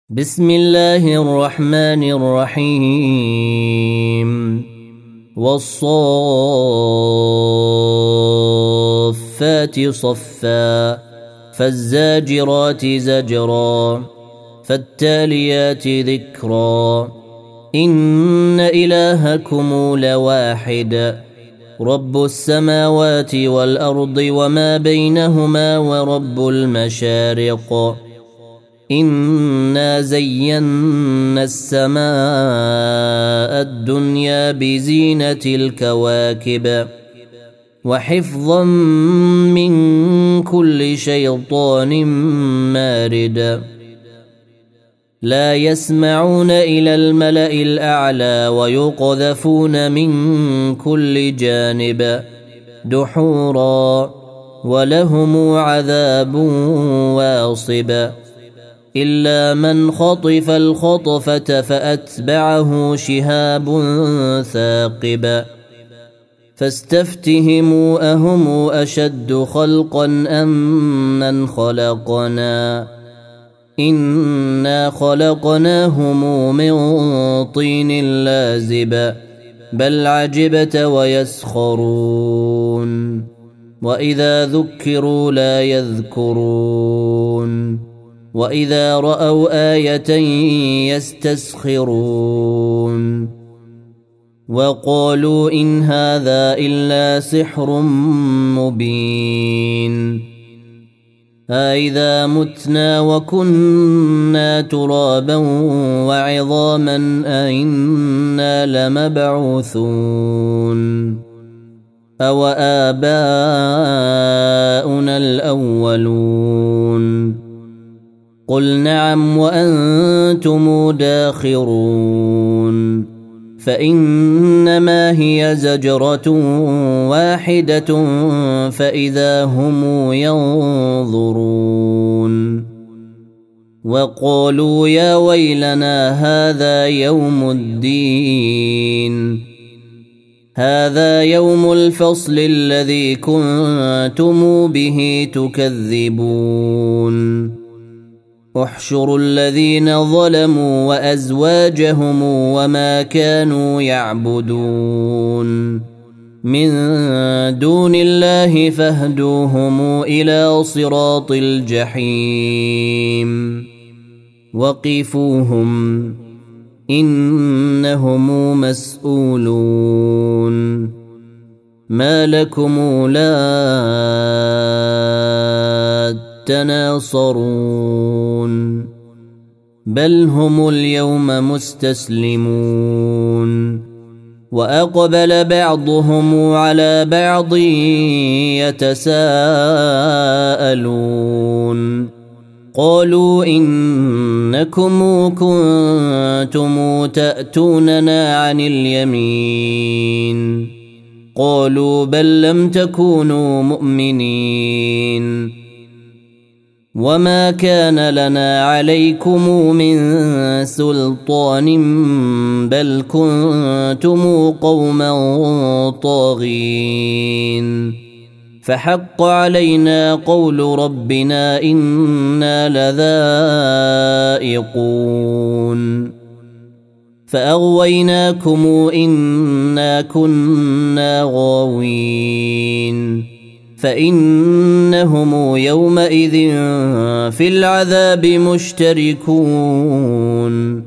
بسم الله الرحمن الرحيم والصافات صفا فالزاجرات زجرا فالتاليات ذكرا إن إلهكم لواحد رب السماوات والأرض وما بينهما ورب المشارق إنا زينا السماء الدنيا بزينة الكواكب وحفظا من كل شيطان مارد لا يسمعون إلى الملأ الأعلى ويقذفون من كل جانب دحورا ولهم عذاب واصب إلا من خطف الخطفة فأتبعه شهاب ثاقب فاستفتهموا أهم أشد خلقا أم من خلقنا إنا خلقناهم من طين لازب بل عجبت ويسخرون وإذا ذكروا لا يذكرون وإذا رأوا آية يستسخرون وقالوا إن هذا إلا سحر مبين أإذا متنا وكنا ترابا وعظاما أإنا لمبعوثون أو آباؤنا الأولون قل نعم وأنتم داخرون فإنما هي زجرة واحدة فإذا هم ينظرون وقالوا يا ويلنا هذا يوم الفصل الذي كنتم به تكذبون احشروا الذين ظلموا وأزواجهم وما كانوا يعبدون من دون الله فاهدوهم إلى صراط الجحيم وقفوهم إنهم مسؤولون ما لكم لا تناصرون بل هم اليوم مستسلمون وأقبل بعضهم على بعض يتساءلون قالوا إنكم كنتم تأتوننا عن اليمين قالوا بل لم تكونوا مؤمنين وما كان لنا عليكم من سلطان بل كنتم قوما طاغين فحق علينا قول ربنا إنا لذائقون فأغويناكم إنا كنا غاوين فإنهم يومئذ في العذاب مشتركون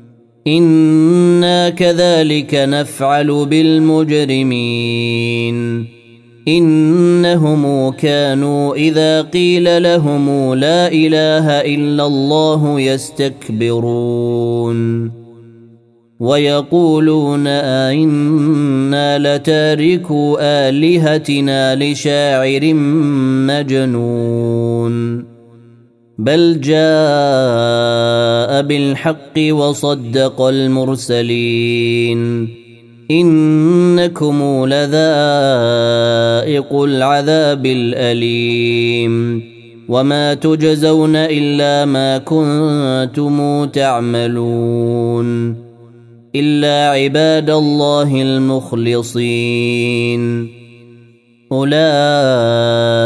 إنا كذلك نفعل بالمجرمين إنهم كانوا إذا قيل لهم لا إله إلا الله يستكبرون ويقولون أئنا لتاركو آلهتنا لشاعر مجنون بل جاء بالحق وصدق المرسلين إنكم لذائق العذاب الأليم وما تجزون إلا ما كنتم تعملون إلا عباد الله المخلصين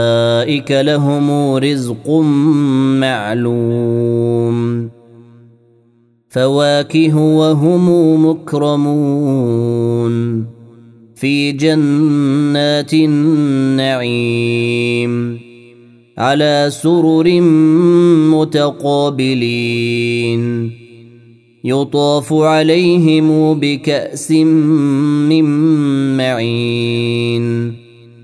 أولئك لهم رزق معلوم فواكه وهم مكرمون في جنات النعيم على سرر متقابلين يطاف عليهم بكأس من معين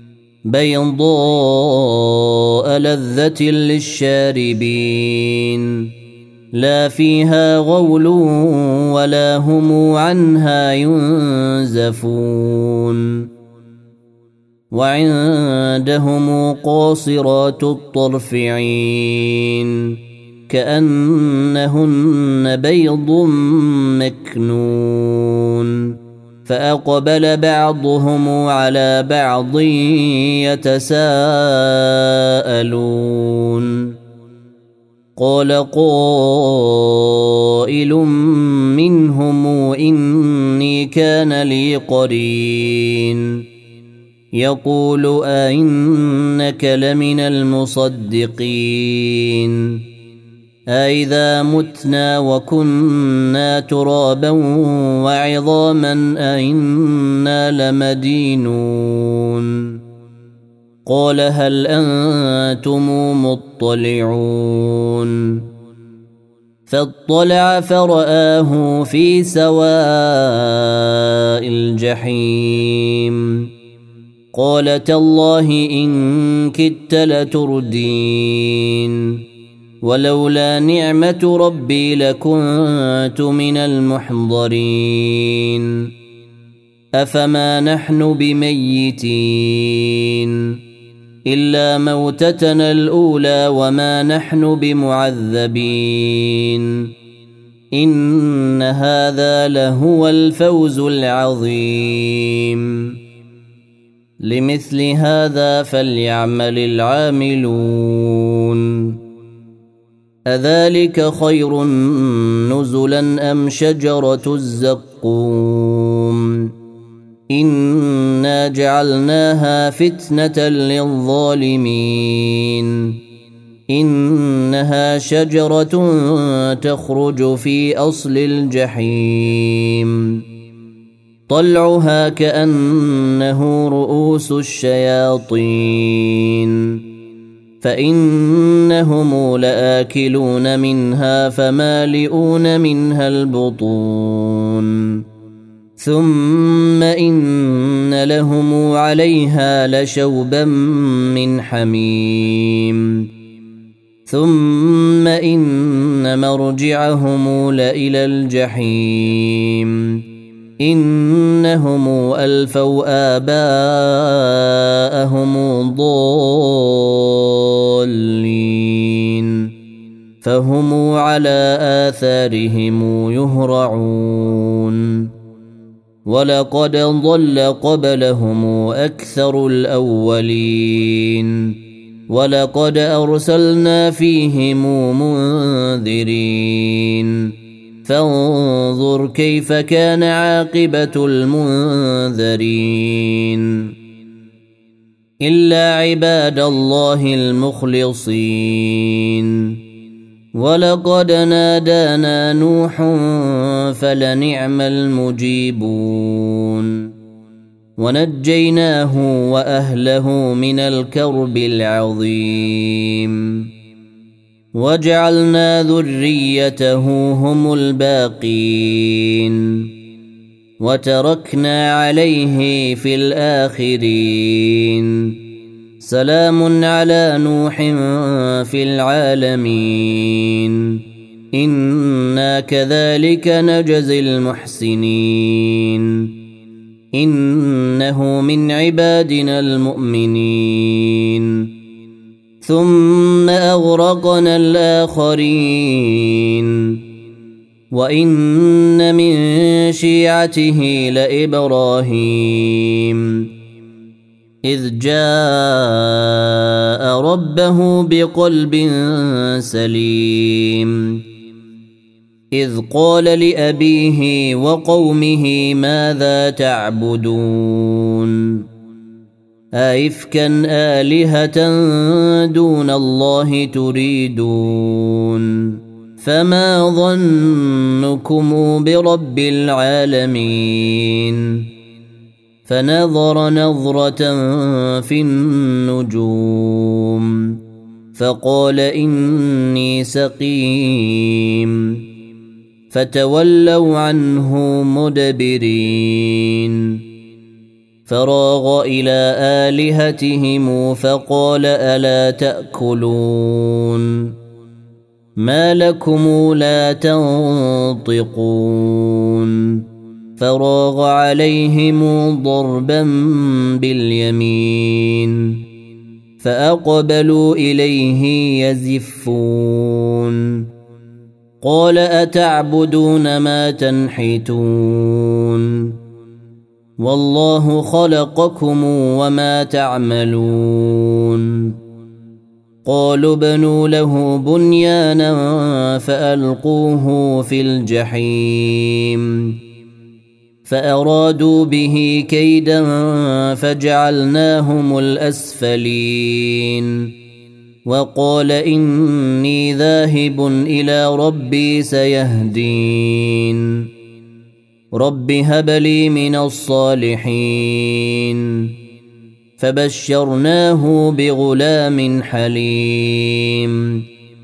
بيضاء لذة للشاربين لا فيها غول ولا هم عنها ينزفون وعندهم قاصرات الطرف عين كأنهن بيض مكنون فأقبل بعضهم على بعض يتساءلون قال قائل منهم إني كان لي قرين يقول أئنك لمن المصدقين أئذا متنا وكنا ترابا وعظاما أئنا لمدينون قال هل أنتم مطلعون فاطلع فرآه في سواء الجحيم قال تالله إن كدت لتردين ولولا نعمة ربي لكنت من المحضرين أفما نحن بميتين إلا موتتنا الأولى وما نحن بمعذبين إن هذا لهو الفوز العظيم لمثل هذا فليعمل العاملون أذلك خير نزلا أم شجرة الزقوم إنا جعلناها فتنة للظالمين إنها شجرة تخرج في أصل الجحيم طلعها كأنه رؤوس الشياطين فإنهم لآكلون منها فمالئون منها البطون ثم إن لهم عليها لشوبا من حميم ثم إن مرجعهم لإلى الجحيم إنهم ألفوا آباءهم ضالين فهم على آثارهم يهرعون ولقد ضل قبلهم أكثر الأولين ولقد أرسلنا فيهم منذرين فانظر كيف كان عاقبة المنذرين إلا عباد الله المخلصين ولقد نادانا نوح فلنعم المجيبون ونجيناه وأهله من الكرب العظيم وجعلنا ذريته هم الباقين وتركنا عليه في الآخرين سلام على نوح في العالمين إنا كذلك نجزي المحسنين إنه من عبادنا المؤمنين ثم أغرقنا الآخرين وإن من شيعته لإبراهيم إذ جاء ربه بقلب سليم إذ قال لأبيه وقومه ماذا تعبدون أئفكا آلهة دون الله تريدون فما ظنكم برب العالمين فنظر نظرة في النجوم فقال إني سقيم فتولوا عنه مدبرين فراغ إلى آلهتهم فقال ألا تأكلون ما لكم لا تنطقون فراغ عليهم ضربا باليمين فأقبلوا إليه يزفون قال أتعبدون ما تنحتون والله خلقكم وما تعملون قالوا بنوا له بنيانا فألقوه في الجحيم فأرادوا به كيدا فجعلناهم الأسفلين وقال إني ذاهب إلى ربي سيهدين رب هب لي من الصالحين فبشرناه بغلام حليم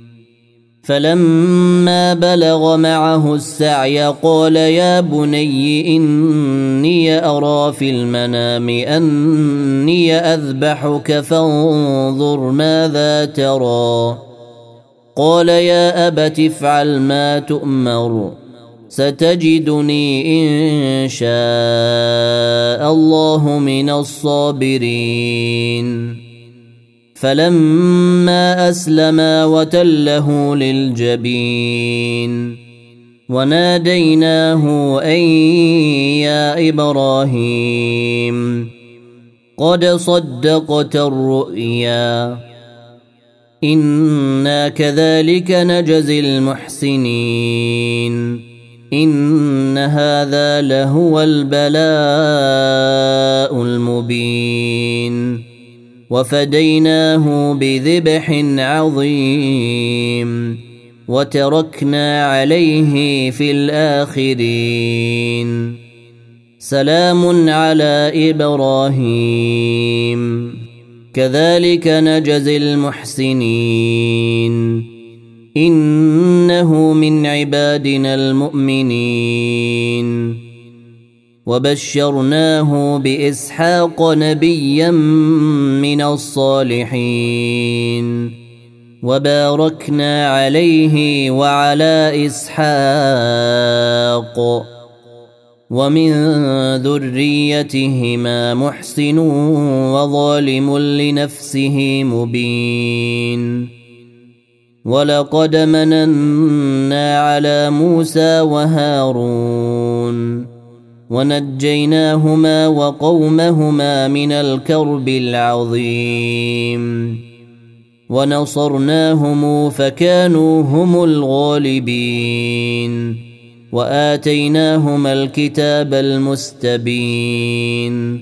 فلما بلغ معه السعي قال يا بني إني أرى في المنام أني أذبحك فانظر ماذا ترى قال يا أبت افعل ما تؤمر ستجدني إن شاء الله من الصابرين فلما أسلما وتله للجبين وناديناه أن يا إبراهيم قد صدقت الرؤيا إنا كذلك نجزي المحسنين إن هذا لهو البلاء المبين وفديناه بذبح عظيم وتركنا عليه في الآخرين سلام على إبراهيم كذلك نجزي المحسنين إنه من عبادنا المؤمنين وبشرناه بإسحاق نبيا من الصالحين وباركنا عليه وعلى إسحاق ومن ذريتهما محسن وظالم لنفسه مبين ولقد مننا على موسى وهارون ونجيناهما وقومهما من الكرب العظيم ونصرناهم فكانوا هم الغالبين وآتيناهما الكتاب المستبين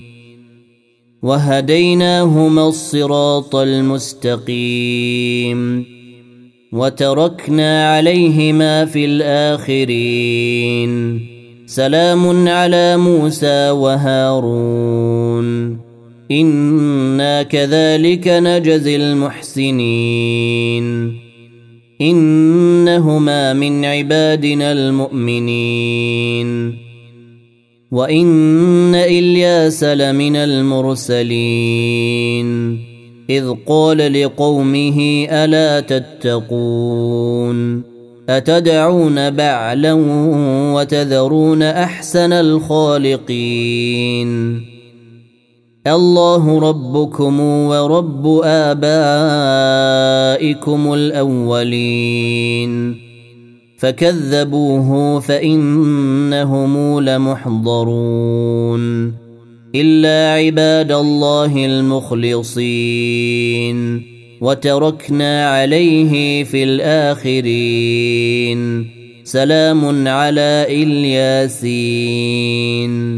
وهديناهما الصراط المستقيم وتركنا عليهما في الآخرين سلام على موسى وهارون إنا كذلك نجزي المحسنين إنهما من عبادنا المؤمنين وإن إلياس لمن المرسلين إذ قال لقومه ألا تتقون أتدعون بعلا وتذرون أحسن الخالقين الله ربكم ورب آبائكم الأولين فكذبوه فإنهم لمحضرون إلا عباد الله المخلصين وتركنا عليه في الآخرين سلام على الياسين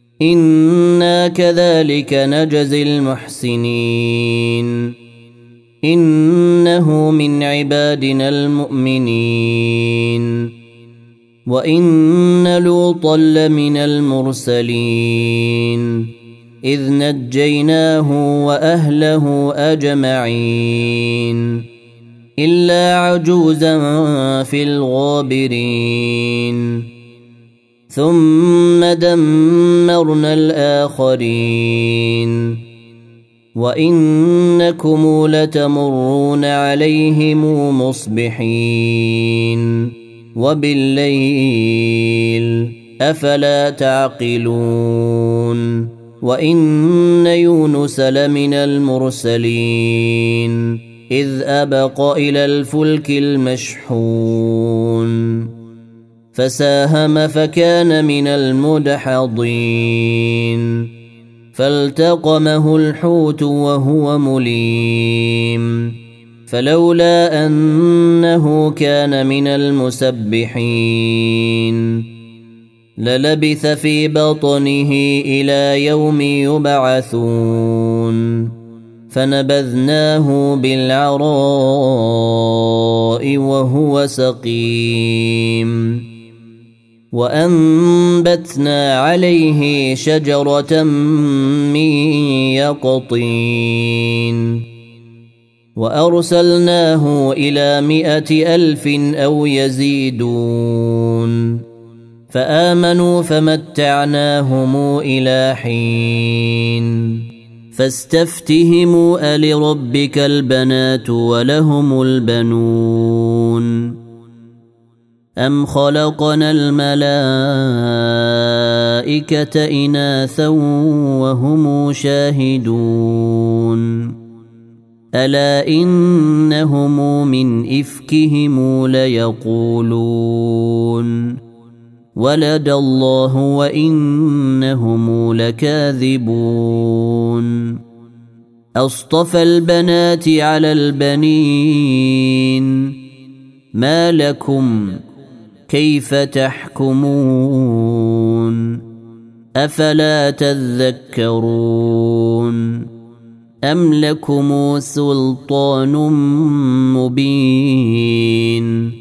إنا كذلك نجزي المحسنين إنه من عبادنا المؤمنين وإن لوطا لمن المرسلين إذ نجيناه وأهله أجمعين إلا عجوزا في الغابرين ثم دمرنا الآخرين وإنكم لتمرون عليهم مصبحين وبالليل أفلا تعقلون وإن يونس لمن المرسلين إذ أبق إلى الفلك المشحون فساهم فكان من المدحضين فالتقمه الحوت وهو مليم فلولا أنه كان من المسبحين للبث في بطنه إلى يوم يبعثون فنبذناه بالعراء وهو سقيم وأنبتنا عليه شجرة من يقطين وأرسلناه إلى 100,000 أو يزيدون فآمنوا فمتعناهم إلى حين فاستفتهموا ألربك البنات ولهم البنون أم خلقنا الملائكة إناثا وهم شاهدون ألا إنهم من إفكهم ليقولون ولد الله وإنهم لكاذبون أصطفى البنات على البنين ما لكم كيف تحكمون أفلا تذكرون أم لكم سلطان مبين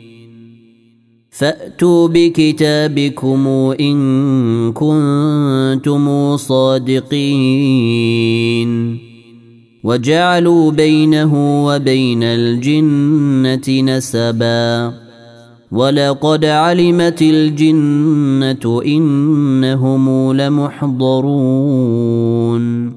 فأتوا بكتابكم إن كنتم صادقين وجعلوا بينه وبين الجنة نسبا ولقد علمت الجنة إنهم لمحضرون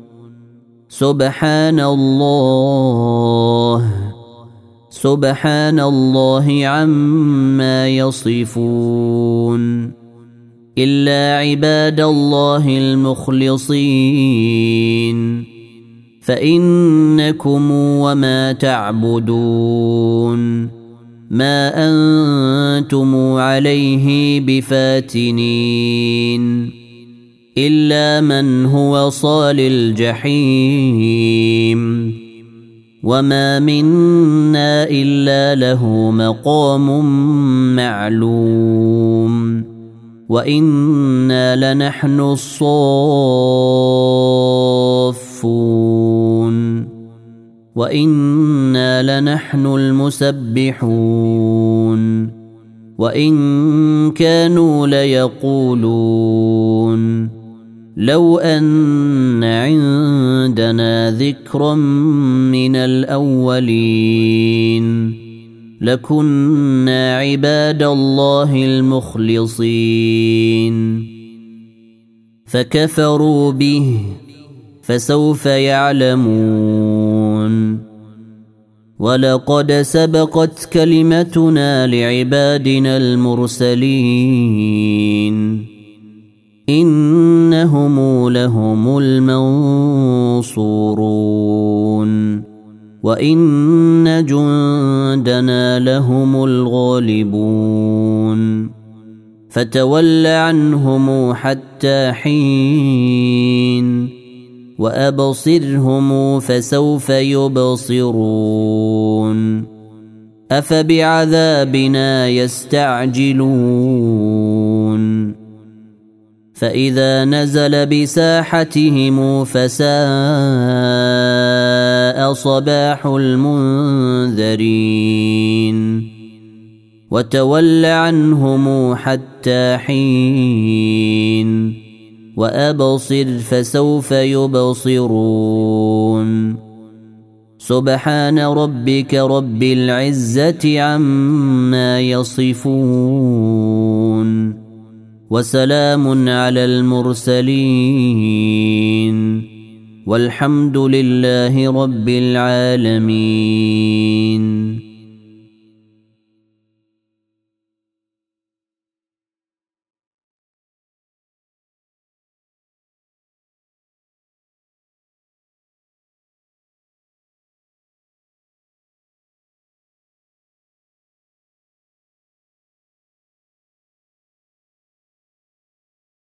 سبحان الله عما يصفون إلا عباد الله المخلصين فإنكم وما تعبدون ما أنتم عليه بفاتنين إلا من هو صال الجحيم وما منا إلا له مقام معلوم وإنا لنحن الصافون وإنا لنحن المسبحون وإن كانوا ليقولون لو أن عندنا ذكرا من الأولين لكنا عباد الله المخلصين فكفروا به فسوف يعلمون ولقد سبقت كلمتنا لعبادنا المرسلين إنهم لهم المنصورون وإن جندنا لهم الغالبون فتول عنهم حتى حين وأبصرهم فسوف يبصرون أفبعذابنا يستعجلون فإذا نزل بساحتهم فساء وساء صباح المنذرين وتول عنهم حتى حين وأبصر فسوف يبصرون سبحان ربك رب العزة عما يصفون وسلام على المرسلين والحمد لله رب العالمين.